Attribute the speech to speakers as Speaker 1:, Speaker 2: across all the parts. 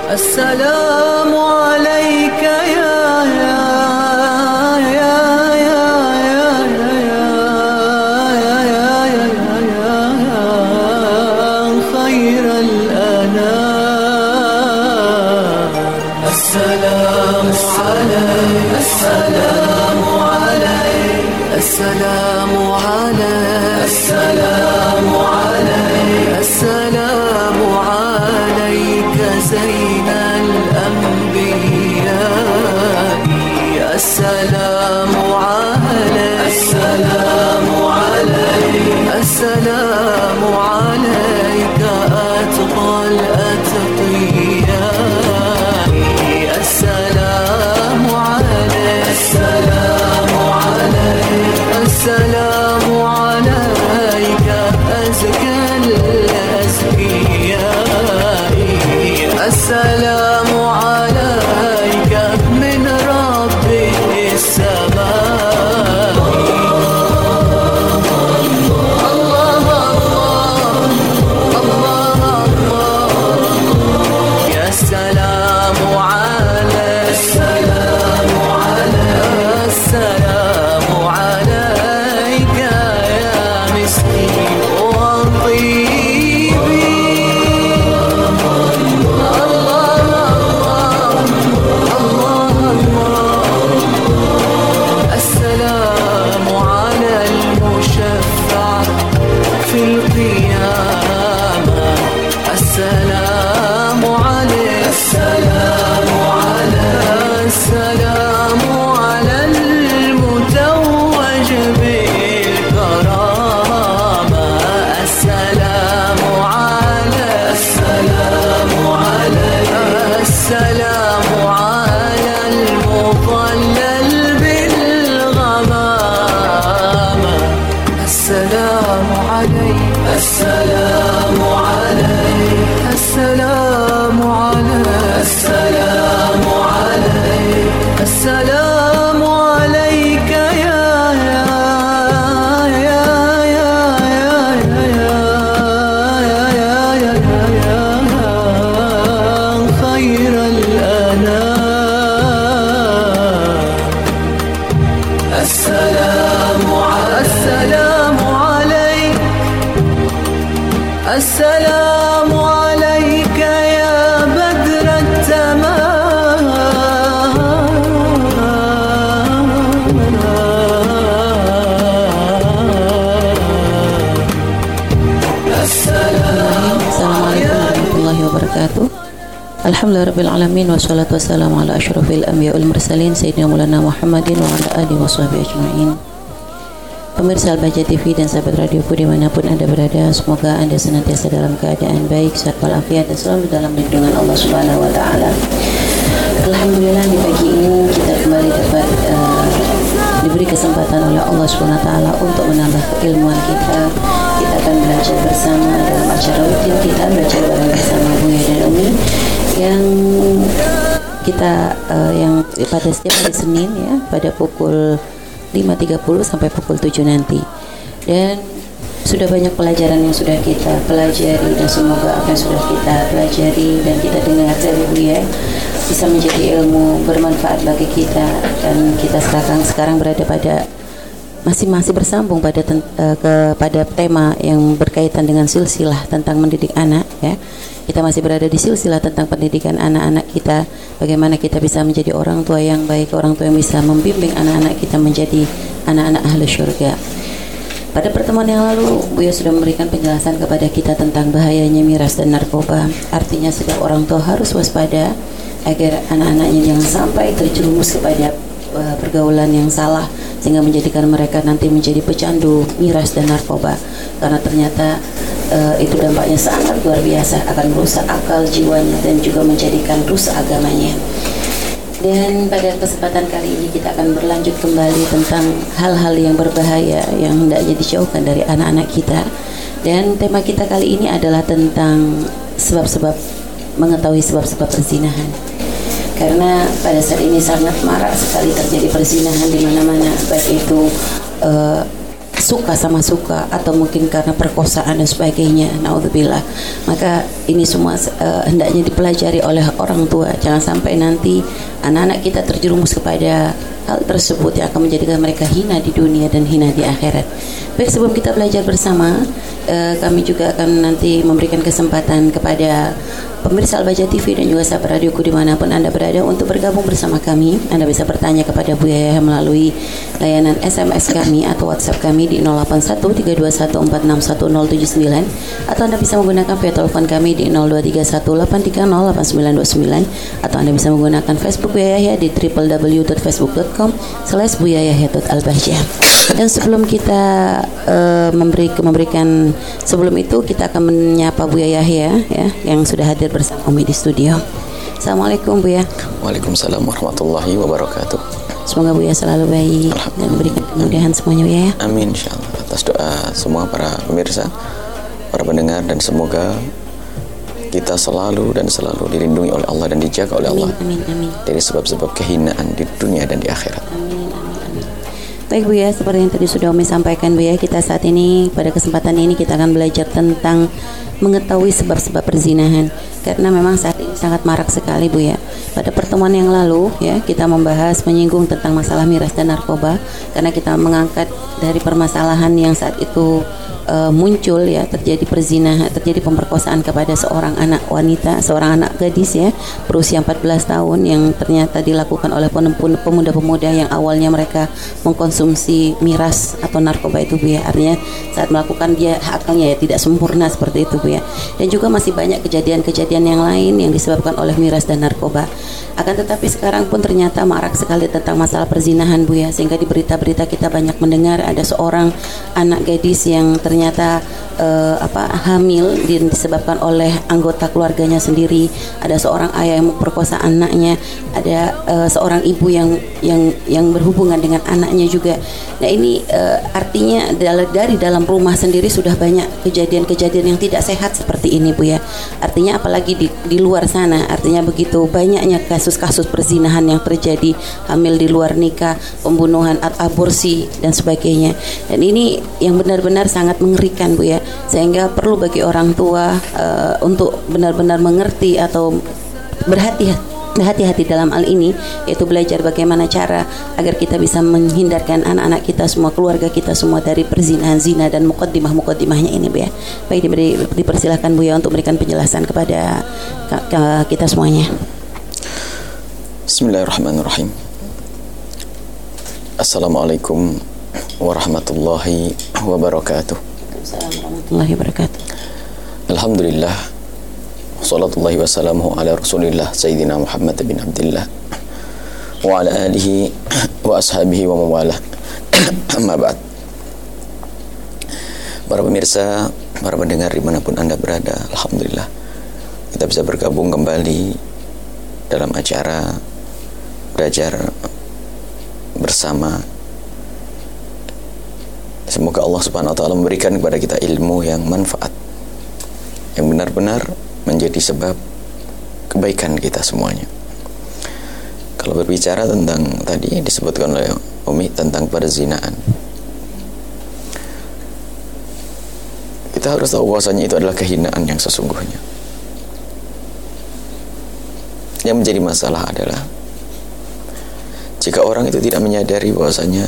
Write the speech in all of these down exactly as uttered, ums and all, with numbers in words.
Speaker 1: السلام عليك يا يا يا يا يا يا يا يا خير الأنام. السلام عليك السلام عليك السلام عليك السلام عليك السلام عليك زين الأنبياء. السلام عليك السلام عليك السلام عليك أتقى الأتقياء. السلام عليك السلام عليك السلام عليك أزكى الأزكياء. السلام عليك من رب السماء. الله الله الله يا سلام عليك السلام عليك السلام عليك يا مسكين وطيبي. السلام على المشفع في القيامة. السلام عليك السلام عليك السلام على المتوج بالكرامة. السلام عليك السلام عليك السلام على المضلل بالغمامة. السلام عليك السلام عليك السلام عليك السلام عليك السلام عليك يا يا يا يا يا يا يا يا خير الأنام. السلام السلام عليك السلام عليك يا بدر التمام.
Speaker 2: Assalamualaikum warahmatullahi wabarakatuh. Alhamdulillahirabbil alamin wassalatu wassalamu ala asyrofil anbiya wal mursalin sayyidina maulana Muhammadin wa ala alihi washabihi ajmain. Pemirsa Al-Bahjah T V dan sahabat radioku dimanapun Anda berada, semoga Anda senantiasa dalam keadaan baik, sehat walafiat dan selalu dalam lindungan Allah Subhanahu wa taala. Alhamdulillah di pagi ini kita kembali dapat uh, diberi kesempatan oleh Allah Subhanahu wa taala untuk menambah keilmuan kita. Kita akan belajar bersama dalam acara rutin kita, belajar bareng bersama Buya dan Umi yang kita uh, yang pada setiap hari Senin ya, pada pukul lima tiga puluh sampai pukul tujuh nanti. Dan sudah banyak pelajaran yang sudah kita pelajari dan semoga akan sudah kita pelajari dan kita dengar dari Buya bisa menjadi ilmu bermanfaat bagi kita. Dan kita sekarang sekarang berada pada masih masih bersambung pada uh, kepada tema yang berkaitan dengan silsilah tentang mendidik anak ya. Kita masih berada di silsilah tentang pendidikan anak-anak kita, bagaimana kita bisa menjadi orang tua yang baik, orang tua yang bisa membimbing anak-anak kita menjadi anak-anak ahli syurga. Pada pertemuan yang lalu Buya sudah memberikan penjelasan kepada kita tentang bahayanya miras dan narkoba. Artinya setiap orang tua harus waspada agar anak-anaknya jangan sampai terjerumus kepada uh, pergaulan yang salah sehingga menjadikan mereka nanti menjadi pecandu miras dan narkoba. Karena ternyata uh, itu dampaknya sangat luar biasa, akan merusak akal jiwanya dan juga menjadikan rusak agamanya. Dan pada kesempatan kali ini kita akan berlanjut kembali tentang hal-hal yang berbahaya yang hendaknya dijauhkan dari anak-anak kita. Dan tema kita kali ini adalah tentang sebab-sebab, mengetahui sebab-sebab perzinahan. Karena pada saat ini sangat marak sekali terjadi perzinahan di mana-mana, baik itu uh, suka sama suka, atau mungkin karena perkosaan dan sebagainya, naudzubillah. Maka ini semua uh, hendaknya dipelajari oleh orang tua. Jangan sampai nanti anak-anak kita terjerumus kepada hal tersebut yang akan menjadikan mereka hina di dunia dan hina di akhirat. Baik, sebelum kita belajar bersama, uh, kami juga akan nanti memberikan kesempatan kepada pemirsa Al-Bahjah T V dan juga sahabat radioku dimanapun Anda berada untuk bergabung bersama kami. Anda bisa bertanya kepada Bu Yaya melalui layanan S M S kami atau WhatsApp kami di nol delapan satu tiga dua satu empat enam satu nol tujuh sembilan, atau Anda bisa menggunakan via telepon kami di nol dua tiga satu delapan tiga nol delapan sembilan dua sembilan, atau Anda bisa menggunakan Facebook Bu Yaya di w w w dot facebook dot com slash buyayahya dot albahjah. Dan sebelum kita uh, memberi memberikan sebelum itu kita akan menyapa Bu Yahya ya yang sudah hadir bersama kami di studio. Assalamualaikum Bu ya.
Speaker 3: Waalaikumsalam warahmatullahi wabarakatuh.
Speaker 2: Semoga Bu ya selalu baik dan berikan kemudahan semuanya Bu ya.
Speaker 3: Amin insyaallah. Atas doa semua para pemirsa, para pendengar, dan semoga kita selalu dan selalu dilindungi oleh Allah dan dijaga oleh Allah.
Speaker 2: Amin, amin, amin.
Speaker 3: Dari sebab-sebab kehinaan di dunia dan di akhirat.
Speaker 2: Amin, amin, amin. Baik Bu ya, seperti yang tadi sudah Umi sampaikan Bu ya, kita saat ini pada kesempatan ini kita akan belajar tentang mengetahui sebab-sebab perzinahan, karena memang saat ini sangat marak sekali Bu ya. Pada pertemuan yang lalu ya kita membahas menyinggung tentang masalah miras dan narkoba, karena kita mengangkat dari permasalahan yang saat itu uh, muncul ya, terjadi perzinahan, terjadi pemerkosaan kepada seorang anak wanita, seorang anak gadis ya berusia empat belas tahun yang ternyata dilakukan oleh pemuda-pemuda yang awalnya mereka mengkonsumsi miras atau narkoba itu Bu ya. Artinya saat melakukan dia akalnya ya tidak sempurna seperti itu Bu ya. Dan juga masih banyak kejadian-kejadian yang lain yang disebabkan oleh miras dan narkoba. Akan tetapi sekarang pun ternyata marak sekali tentang masalah perzinahan Bu ya, sehingga di berita-berita kita banyak mendengar ada seorang anak gadis yang ternyata uh, apa hamil disebabkan oleh anggota keluarganya sendiri, ada seorang ayah yang memperkosa anaknya, ada uh, seorang ibu yang yang yang berhubungan dengan anaknya juga. Nah ini uh, artinya dari dalam rumah sendiri sudah banyak kejadian-kejadian yang tidak sehat seperti ini Bu ya. Artinya apalagi di, di luar sana, artinya begitu banyaknya kasus-kasus perzinahan yang terjadi, hamil di luar nikah, pembunuhan, aborsi dan sebagainya. Dan ini yang benar-benar sangat mengerikan Bu ya, sehingga perlu bagi orang tua uh, untuk benar-benar mengerti atau berhati-hati hati-hati dalam hal ini, yaitu belajar bagaimana cara agar kita bisa menghindarkan anak-anak kita semua, keluarga kita semua dari perzinahan, zina dan muqaddimah-muqaddimahnya ini Bu ya. Baik, diberi, dipersilakan Bu ya untuk memberikan penjelasan kepada kita semuanya.
Speaker 3: Bismillahirrahmanirrahim. Assalamualaikum warahmatullahi wabarakatuh.
Speaker 2: Assalamualaikum warahmatullahi wabarakatuh.
Speaker 3: Alhamdulillah, salatullahi wassalamuhu ala rasulillah Sayyidina Muhammad bin Abdillah wa ala alihi wa ashabihi wa mawalah. Amma ba'd. Para pemirsa, para pendengar dimanapun Anda berada, alhamdulillah kita bisa bergabung kembali dalam acara belajar bersama. Semoga Allah Subhanahu wa taala memberikan kepada kita ilmu yang manfaat, yang benar-benar menjadi sebab kebaikan kita semuanya. Kalau berbicara tentang tadi disebutkan oleh Umi tentang perzinahan, kita harus tahu bahwasanya itu adalah kehinaan yang sesungguhnya. Yang menjadi masalah adalah jika orang itu tidak menyadari bahwasanya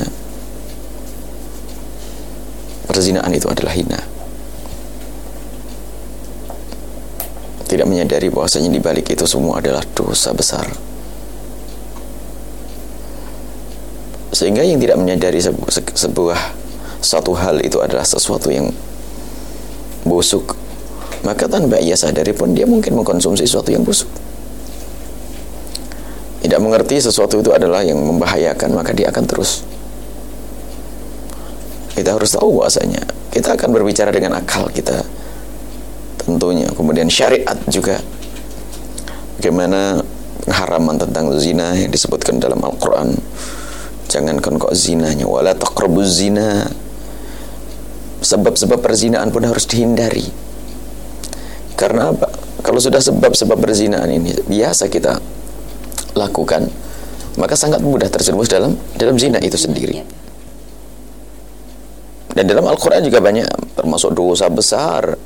Speaker 3: perzinahan itu adalah hina, tidak menyadari bahwasanya di balik itu semua adalah dosa besar, sehingga yang tidak menyadari sebu- se- sebuah satu hal itu adalah sesuatu yang busuk, maka tanpa ia sadari pun dia mungkin mengkonsumsi sesuatu yang busuk. Tidak mengerti sesuatu itu adalah yang membahayakan, maka dia akan terus. Kita harus tahu bahwasanya kita akan berbicara dengan akal kita tentunya, kemudian syariat juga, bagaimana pengharaman tentang zina yang disebutkan dalam Al-Quran. Jangankan kok zinanya, wala taqrabuz zina, sebab-sebab perzinaan pun harus dihindari. Karena apa? Kalau sudah sebab-sebab perzinaan ini biasa kita lakukan, maka sangat mudah terjerumus dalam dalam zina itu sendiri. Dan dalam Al-Quran juga banyak, termasuk dosa besar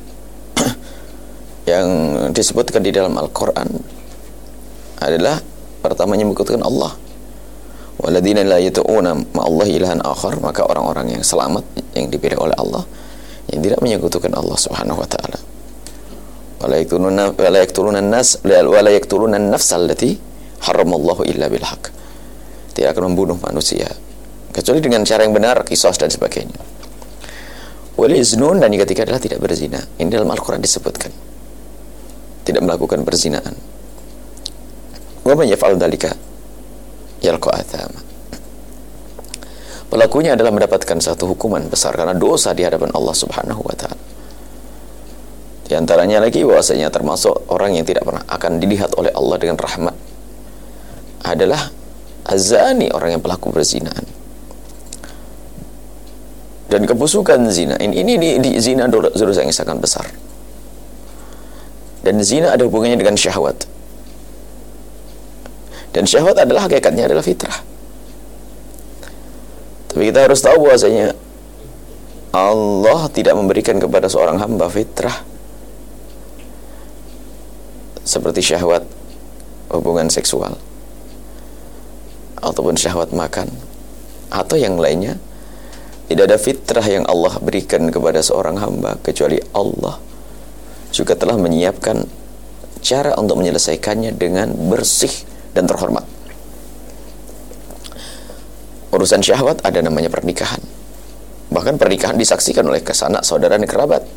Speaker 3: yang disebutkan di dalam Al-Quran adalah pertamanya menyekutukan Allah. Walladzina la yad'una ma'allahi ilahan akhar, maka orang-orang yang selamat yang dipilih oleh Allah yang tidak menyekutukan Allah Subhanahu wa taala. Wala yaqtuluna wala yaqtuluna an-nas wala yaqtuluna an-nafs allati haramallahu illa bil haqq. Tidak akan membunuh manusia kecuali dengan cara yang benar, qisas dan sebagainya. Wala yaznun, dan yang ketiga adalah tidak berzina. Ini dalam Al-Quran disebutkan. Tidak melakukan perzinaan. Wa man yaf'al dzalika yalqa athama. Pelakunya adalah mendapatkan satu hukuman besar karena dosa di hadapan Allah Subhanahu wa taala. Di antaranya lagi bahwasanya termasuk orang yang tidak pernah akan dilihat oleh Allah dengan rahmat adalah azani, orang yang pelaku perzinaan. Dan kebusukan zina ini, ini di, di zina dosa yang sangat besar. Dan zina ada hubungannya dengan syahwat. Dan syahwat adalah hakikatnya adalah fitrah. Tapi kita harus tahu bahwasanya Allah tidak memberikan kepada seorang hamba fitrah seperti syahwat hubungan seksual ataupun syahwat makan atau yang lainnya. Tidak ada fitrah yang Allah berikan kepada seorang hamba kecuali Allah juga telah menyiapkan cara untuk menyelesaikannya dengan bersih dan terhormat. Urusan syahwat ada namanya pernikahan. Bahkan pernikahan disaksikan oleh sanak saudara dan kerabat.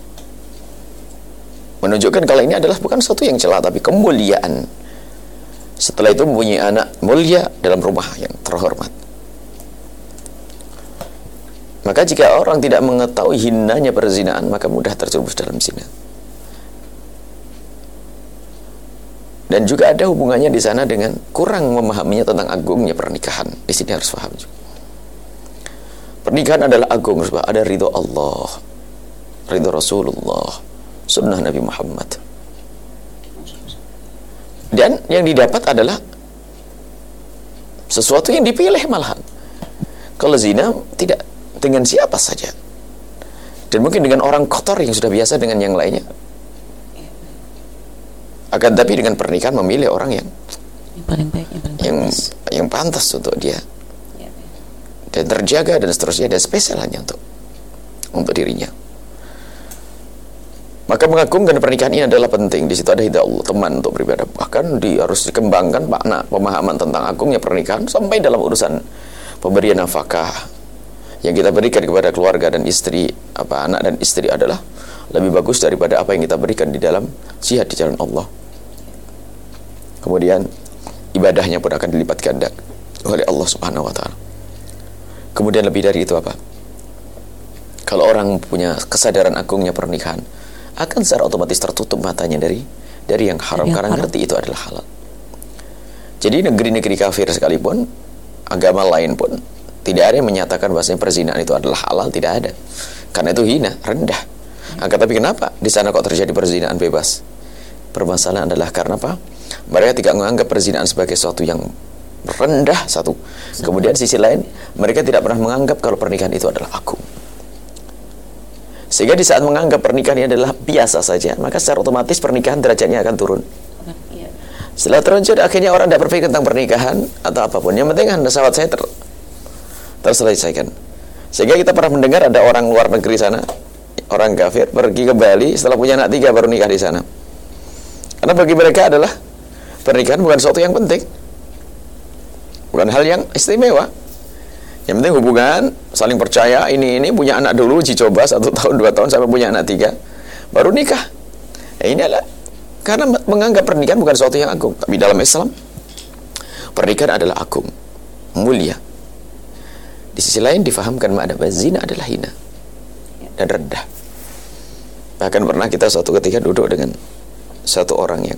Speaker 3: Menunjukkan kalau ini adalah bukan sesuatu yang celah tapi kemuliaan. Setelah itu mempunyai anak mulia dalam rumah yang terhormat. Maka jika orang tidak mengetahui hinanya perzinaan, maka mudah terjerumus dalam zina. Dan juga ada hubungannya di sana dengan kurang memahaminya tentang agungnya pernikahan. Di sini harus paham juga. Pernikahan adalah agung, sebab ada ridho Allah, ridho Rasulullah, sunnah Nabi Muhammad. Dan yang didapat adalah sesuatu yang dipilih malahan. Kalau zina tidak, dengan siapa saja, dan mungkin dengan orang kotor yang sudah biasa dengan yang lainnya. Akan tapi dengan pernikahan memilih orang yang
Speaker 2: yang paling baik, yang paling
Speaker 3: yang,
Speaker 2: pantas.
Speaker 3: yang pantas untuk dia dan terjaga dan seterusnya, dan spesial hanya untuk untuk dirinya. Maka mengagungkan pernikahan ini adalah penting. Di situ ada hidayah Allah, teman untuk beribadah. Bahkan di, harus dikembangkan makna pemahaman tentang agungnya pernikahan sampai dalam urusan pemberian nafkah yang kita berikan kepada keluarga dan istri, apa anak dan istri adalah lebih bagus daripada apa yang kita berikan di dalam jihad di jalan Allah. Kemudian ibadahnya pun akan dilipat ganda oleh Allah Subhanahu wa taala. Kemudian lebih dari itu apa? Kalau orang punya kesadaran agungnya pernikahan, akan secara otomatis tertutup matanya dari dari yang haram, yang karena haram. Ngerti itu adalah halal. Jadi negeri-negeri kafir sekalipun, agama lain pun tidak ada yang menyatakan bahwasanya perzinaan itu adalah halal, tidak ada. Karena itu hina, rendah. Akan tapi kenapa di sana kok terjadi perzinaan bebas? Permasalahan adalah karena apa? Mereka tidak menganggap perzinaan sebagai sesuatu yang rendah, satu. Kemudian sisi lain, mereka tidak pernah menganggap kalau pernikahan itu adalah agung. Sehingga di saat menganggap pernikahan ini adalah biasa saja, maka secara otomatis pernikahan derajatnya akan turun. Setelah turun, akhirnya orang tidak berpikir tentang pernikahan atau apapun. Yang penting kan pesawat saya ter terselesaikan. Sehingga kita pernah mendengar ada orang luar negeri sana, orang kafir pergi ke Bali setelah punya anak tiga baru nikah di sana. Karena bagi mereka adalah pernikahan bukan sesuatu yang penting, bukan hal yang istimewa. Yang penting hubungan, saling percaya, ini ini punya anak dulu, uji coba satu tahun dua tahun sampai punya anak tiga, baru nikah. Ya ini adalah karena menganggap pernikahan bukan sesuatu yang agung. Tapi dalam Islam, pernikahan adalah agung, mulia. Di sisi lain difahamkan makna bahwa zina adalah hina dan rendah. Bahkan pernah kita suatu ketika duduk dengan satu orang yang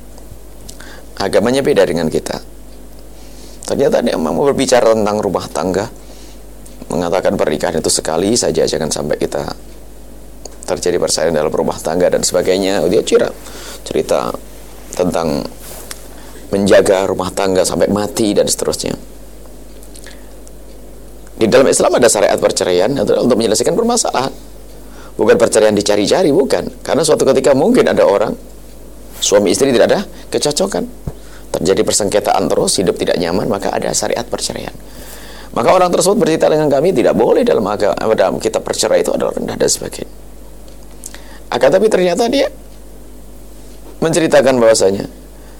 Speaker 3: agamanya beda dengan kita. Ternyata dia mau berbicara tentang rumah tangga, mengatakan pernikahan itu sekali saja, jangan sampai kita terjadi persaingan dalam rumah tangga dan sebagainya. Dia cerita cerita tentang menjaga rumah tangga sampai mati dan seterusnya. Di dalam Islam ada syariat perceraian adalah untuk menyelesaikan permasalahan. Bukan perceraian dicari-cari, bukan. Karena suatu ketika mungkin ada orang, suami istri tidak ada kecocokan, terjadi persengketaan terus, hidup tidak nyaman, maka ada syariat perceraian. Maka orang tersebut bercerita dengan kami, tidak boleh dalam agama, dalam kitab perceraian itu adalah rendah dan sebagainya. Akan tapi ternyata dia menceritakan bahwasanya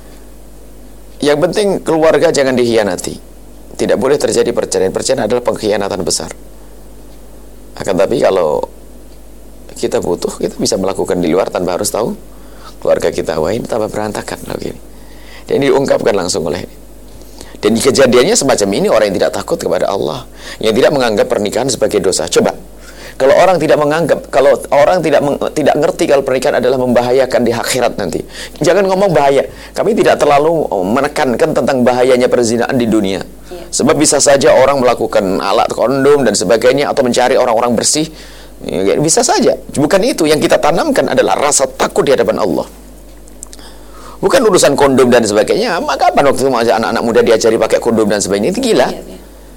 Speaker 3: yang penting keluarga jangan dikhianati. Tidak boleh terjadi perceraian. Perceraian adalah pengkhianatan besar. Akan tapi kalau kita butuh, kita bisa melakukan di luar tanpa harus tahu keluarga kita. Wah, ini tambah berantakan loh gini. Dan ini diungkapkan langsung oleh ini. Dan kejadiannya semacam ini, orang yang tidak takut kepada Allah, yang tidak menganggap pernikahan sebagai dosa. Coba, kalau orang tidak menganggap, kalau orang tidak meng, tidak ngerti kalau pernikahan adalah membahayakan di akhirat nanti. Jangan ngomong bahaya. Kami tidak terlalu menekankan tentang bahayanya perzinahan di dunia. Ya. Sebab bisa saja orang melakukan alat kondom dan sebagainya, atau mencari orang-orang bersih. Ya, bisa saja. Bukan itu. Yang kita tanamkan adalah rasa takut di hadapan Allah. Bukan urusan kondom dan sebagainya. Maka kapan waktu itu anak-anak muda diajari pakai kondom dan sebagainya? Itu gila. Ya, ya.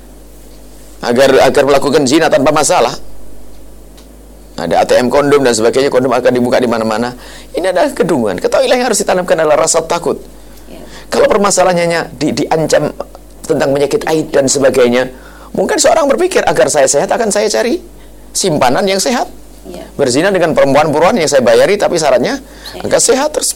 Speaker 3: Agar agar melakukan zina tanpa masalah. Ada A T M kondom dan sebagainya, kondom akan dibuka di mana-mana. Ini adalah kedunguan. Ketahuilah yang harus ditanamkan adalah rasa takut. Ya. Kalau permasalahannya di, diancam tentang penyakit AIDS dan sebagainya, mungkin seorang berpikir, agar saya sehat akan saya cari simpanan yang sehat. Ya. Berzina dengan perempuan-perempuan yang saya bayari, tapi syaratnya sehat. Agar sehat, terus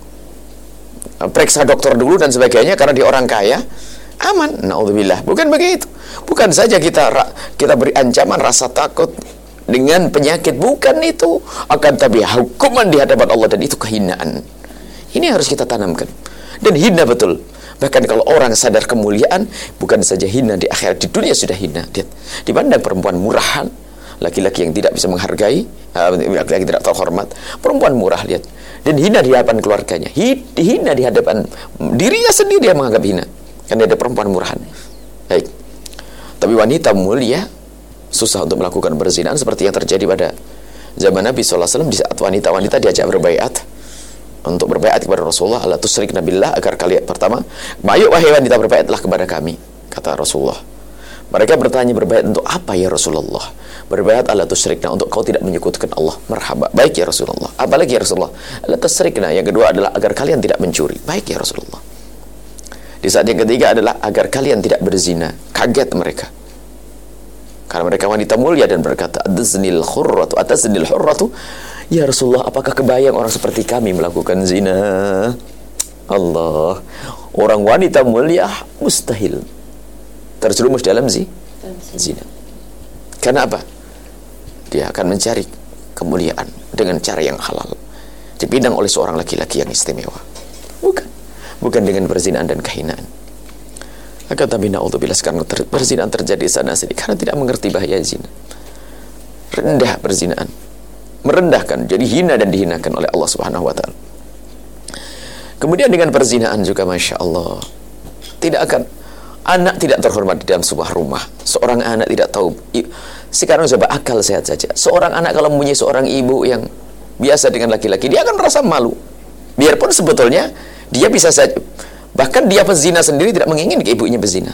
Speaker 3: periksa dokter dulu dan sebagainya karena dia orang kaya, aman. Naudzubillah. Bukan begitu. Bukan saja kita kita beri ancaman rasa takut dengan penyakit, bukan itu. Akan tapi hukuman di hadapan Allah, dan itu kehinaan. Ini harus kita tanamkan. Dan hina betul. Bahkan kalau orang sadar kemuliaan, bukan saja hina di akhirat, di dunia sudah hina. Lihat, dipandang perempuan murahan, laki-laki yang tidak bisa menghargai, laki-laki tidak terhormat, perempuan murah, lihat. Dan hina di hadapan keluarganya, hina di hadapan dirinya sendiri, dia menganggap hina karena ada perempuan murahan. Baik. Tapi wanita mulia susah untuk melakukan perzinahan seperti yang terjadi pada zaman Nabi sallallahu alaihi wasallam, di saat wanita-wanita diajak berbaiat untuk berbaiat kepada Rasulullah, Allah tusyrikna billah, agar kalian pertama, "Ayo wahai wanita, berbaiatlah kepada kami," kata Rasulullah. Mereka bertanya, berbaiat untuk apa ya Rasulullah? Berbaiat Allah tusyrikna, untuk kau tidak menyekutukan Allah. Marhaba, baik ya Rasulullah. Apalagi ya Rasulullah? Allah tusyrikna, yang kedua adalah agar kalian tidak mencuri. Baik ya Rasulullah. Di saat yang ketiga adalah agar kalian tidak berzina. Kaget mereka, karena mereka wanita mulia, dan berkata, "Ataznil khurratu, ataznil hurratu." Ya Rasulullah, apakah kebayang orang seperti kami melakukan zina? Allah, orang wanita mulia mustahil terjerumus dalam zi, zina. Karena apa? Dia akan mencari kemuliaan dengan cara yang halal, dipindang oleh seorang laki-laki yang istimewa. Bukan, bukan dengan perzinahan dan kehinaan. Akan tapi naudzubillah, sekarang ter, perzinahan terjadi sana sini karena tidak mengerti bahaya zina. Rendah perzinahan, merendahkan, jadi hina dan dihinakan oleh Allah Subhanahu wa taala. Kemudian dengan perzinahan juga, masya Allah, tidak akan, anak tidak terhormat di dalam sebuah rumah. Seorang anak tidak tahu. Sekarang coba akal sehat saja. Seorang anak kalau mempunyai seorang ibu yang biasa dengan laki-laki, dia akan merasa malu. Biarpun sebetulnya dia bisa saja, bahkan dia pezina sendiri tidak menginginkan ibunya berzina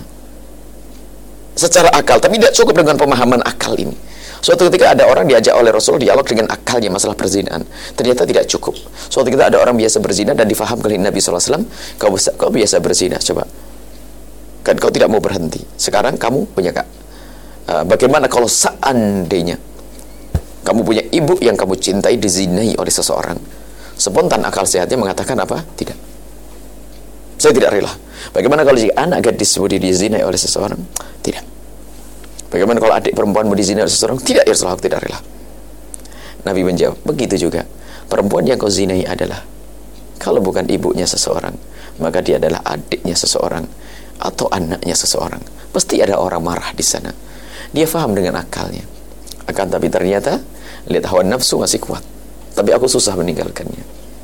Speaker 3: secara akal, tapi tidak cukup dengan pemahaman akal ini. Suatu ketika ada orang diajak oleh Rasul dialog dengan akalnya masalah perzinahan, ternyata tidak cukup. Suatu ketika ada orang biasa berzina dan difahamkan oleh Nabi sallallahu alaihi wasallam, kau, kau biasa berzina, coba, kan kau tidak mau berhenti. Sekarang kamu punya kak, uh, bagaimana kalau seandainya kamu punya ibu yang kamu cintai dizinai oleh seseorang? Spontan akal sehatnya mengatakan apa? Tidak, saya tidak rela. Bagaimana kalau jika anak gadis mau dizinai oleh seseorang? Tidak. Bagaimana kalau adik perempuan mau dizinai oleh seseorang? Tidak, ya Rasulullah, tidak rela. Nabi menjawab, begitu juga perempuan yang kau zinai adalah, kalau bukan ibunya seseorang, maka dia adalah adiknya seseorang atau anaknya seseorang. Pasti ada orang marah di sana. Dia faham dengan akalnya. Akan tapi ternyata lihat hawa nafsu masih kuat. Tapi aku susah meninggalkannya.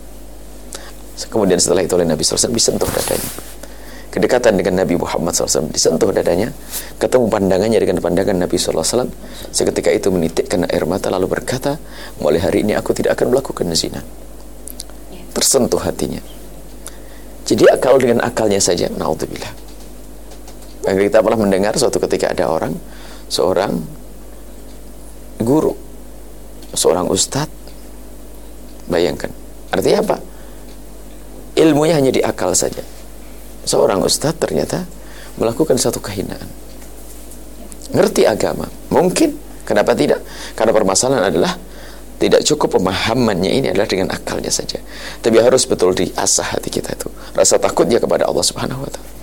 Speaker 3: Kemudian setelah itu oleh Nabi sallallahu alaihi wasallam disentuh dadanya. Kedekatan dengan Nabi Muhammad sallallahu alaihi wasallam, disentuh dadanya, ketemu pandangannya dengan pandangan Nabi sallallahu alaihi wasallam. Seketika itu menitikkan air mata lalu berkata, mulai hari ini aku tidak akan melakukan zina. Tersentuh hatinya. Jadi akal dengan akalnya saja, naudzubillah. Kita pernah mendengar suatu ketika ada orang seorang guru, seorang ustadz. Bayangkan, artinya apa? Ilmunya hanya di akal saja. Seorang ustadz ternyata melakukan satu kehinaan. Ngerti agama, mungkin, kenapa tidak? Karena permasalahan adalah tidak cukup pemahamannya ini adalah dengan akalnya saja. Tapi harus betul diasah hati kita itu, rasa takutnya kepada Allah Subhanahu wa Ta'ala.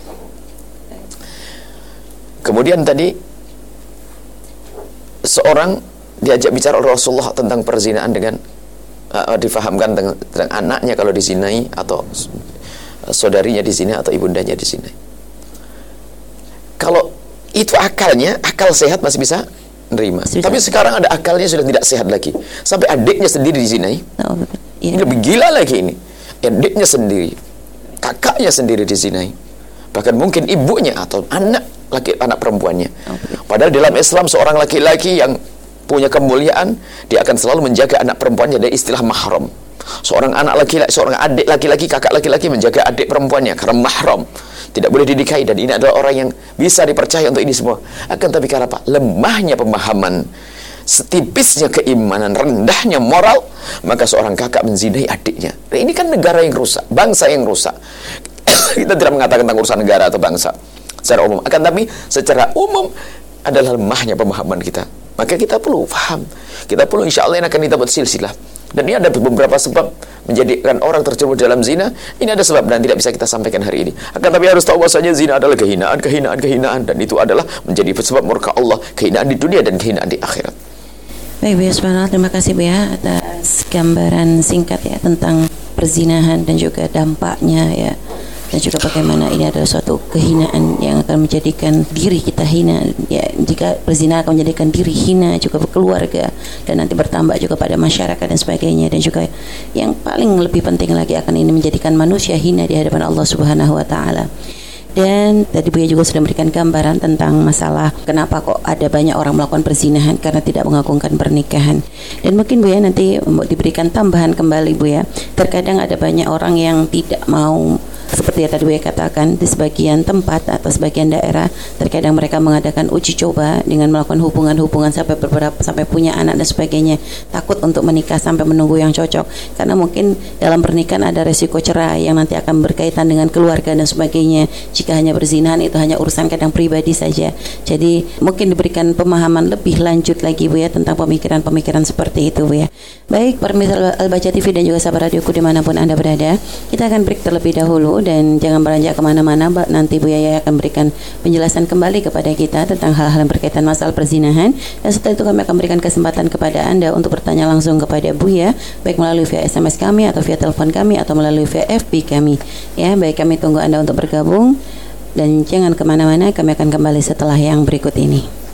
Speaker 3: Kemudian tadi seorang diajak bicara oleh Rasulullah tentang perzinaan dengan uh, difahamkan tentang, tentang anaknya kalau dizinai, atau saudarinya dizinai, atau ibundanya dizinai. Kalau itu akalnya, akal sehat masih bisa nerima. Sudah. Tapi sekarang ada akalnya sudah tidak sehat lagi. Sampai adiknya sendiri dizinai. Oh, ya. Ini lebih gila lagi ini. Adiknya sendiri, kakaknya sendiri dizinai. Bahkan mungkin ibunya atau anak laki anak perempuannya. Oh, padahal dalam Islam seorang laki-laki yang punya kemuliaan, dia akan selalu menjaga anak perempuannya dari istilah mahram. Seorang anak laki-laki, seorang adik laki-laki, kakak laki-laki menjaga adik perempuannya karena mahram, tidak boleh dinikahi, dan ini adalah orang yang bisa dipercaya untuk ini semua. Akan tapi karena apa? Lemahnya pemahaman, setipisnya keimanan, rendahnya moral, maka seorang kakak menzinai adiknya. Nah, ini kan negara yang rusak, bangsa yang rusak. Kita tidak mengatakan tentang urusan negara atau bangsa secara umum, akan tapi secara umum adalah lemahnya pemahaman kita. Maka kita perlu paham, kita perlu, insya Allah ini akan kita buat silsilah. Dan ini ada beberapa sebab menjadikan orang terjerumus dalam zina. Ini ada sebab dan tidak bisa kita sampaikan hari ini. Akan tapi harus tahu bahwasanya zina adalah kehinaan, kehinaan, kehinaan, dan itu adalah menjadi sebab murka Allah, kehinaan di dunia dan kehinaan di akhirat.
Speaker 2: Baik, Buya, subhanallah, terima kasih Buya atas gambaran singkat ya tentang perzinahan dan juga dampaknya ya, dan juga bagaimana ini adalah suatu kehinaan yang akan menjadikan diri kita hina ya. Jika berzina akan menjadikan diri hina, juga keluarga, dan nanti bertambah juga pada masyarakat dan sebagainya. Dan juga yang paling lebih penting lagi, akan ini menjadikan manusia hina di hadapan Allah Subhanahu wa Ta'ala. Dan tadi Buya juga sudah memberikan gambaran tentang masalah kenapa kok ada banyak orang melakukan perzinahan, karena tidak mengagungkan pernikahan. Dan mungkin Buya nanti diberikan tambahan kembali Buya, terkadang ada banyak orang yang tidak mau, seperti yang tadi Buya katakan, di sebagian tempat atau sebagian daerah terkadang mereka mengadakan uji coba dengan melakukan hubungan-hubungan sampai beberapa sampai punya anak dan sebagainya, takut untuk menikah sampai menunggu yang cocok, karena mungkin dalam pernikahan ada resiko cerai yang nanti akan berkaitan dengan keluarga dan sebagainya. Jika hanya berzinahan itu hanya urusan kadang pribadi saja. Jadi mungkin diberikan pemahaman lebih lanjut lagi Buya tentang pemikiran-pemikiran seperti itu Buya. Baik, pemirsa Al-Baca T V dan juga sahabat radioku dimanapun Anda berada, kita akan break terlebih dahulu. Dan jangan beranjak kemana-mana, Mbak. Nanti Buya Yaya akan berikan penjelasan kembali kepada kita tentang hal-hal yang berkaitan masalah perzinahan. Dan setelah itu kami akan berikan kesempatan kepada Anda untuk bertanya langsung kepada Buya, baik melalui via S M S kami, atau via telepon kami, atau melalui via F B kami. Ya, baik, kami tunggu Anda untuk bergabung. Dan jangan kemana-mana, kami akan kembali setelah yang berikut ini.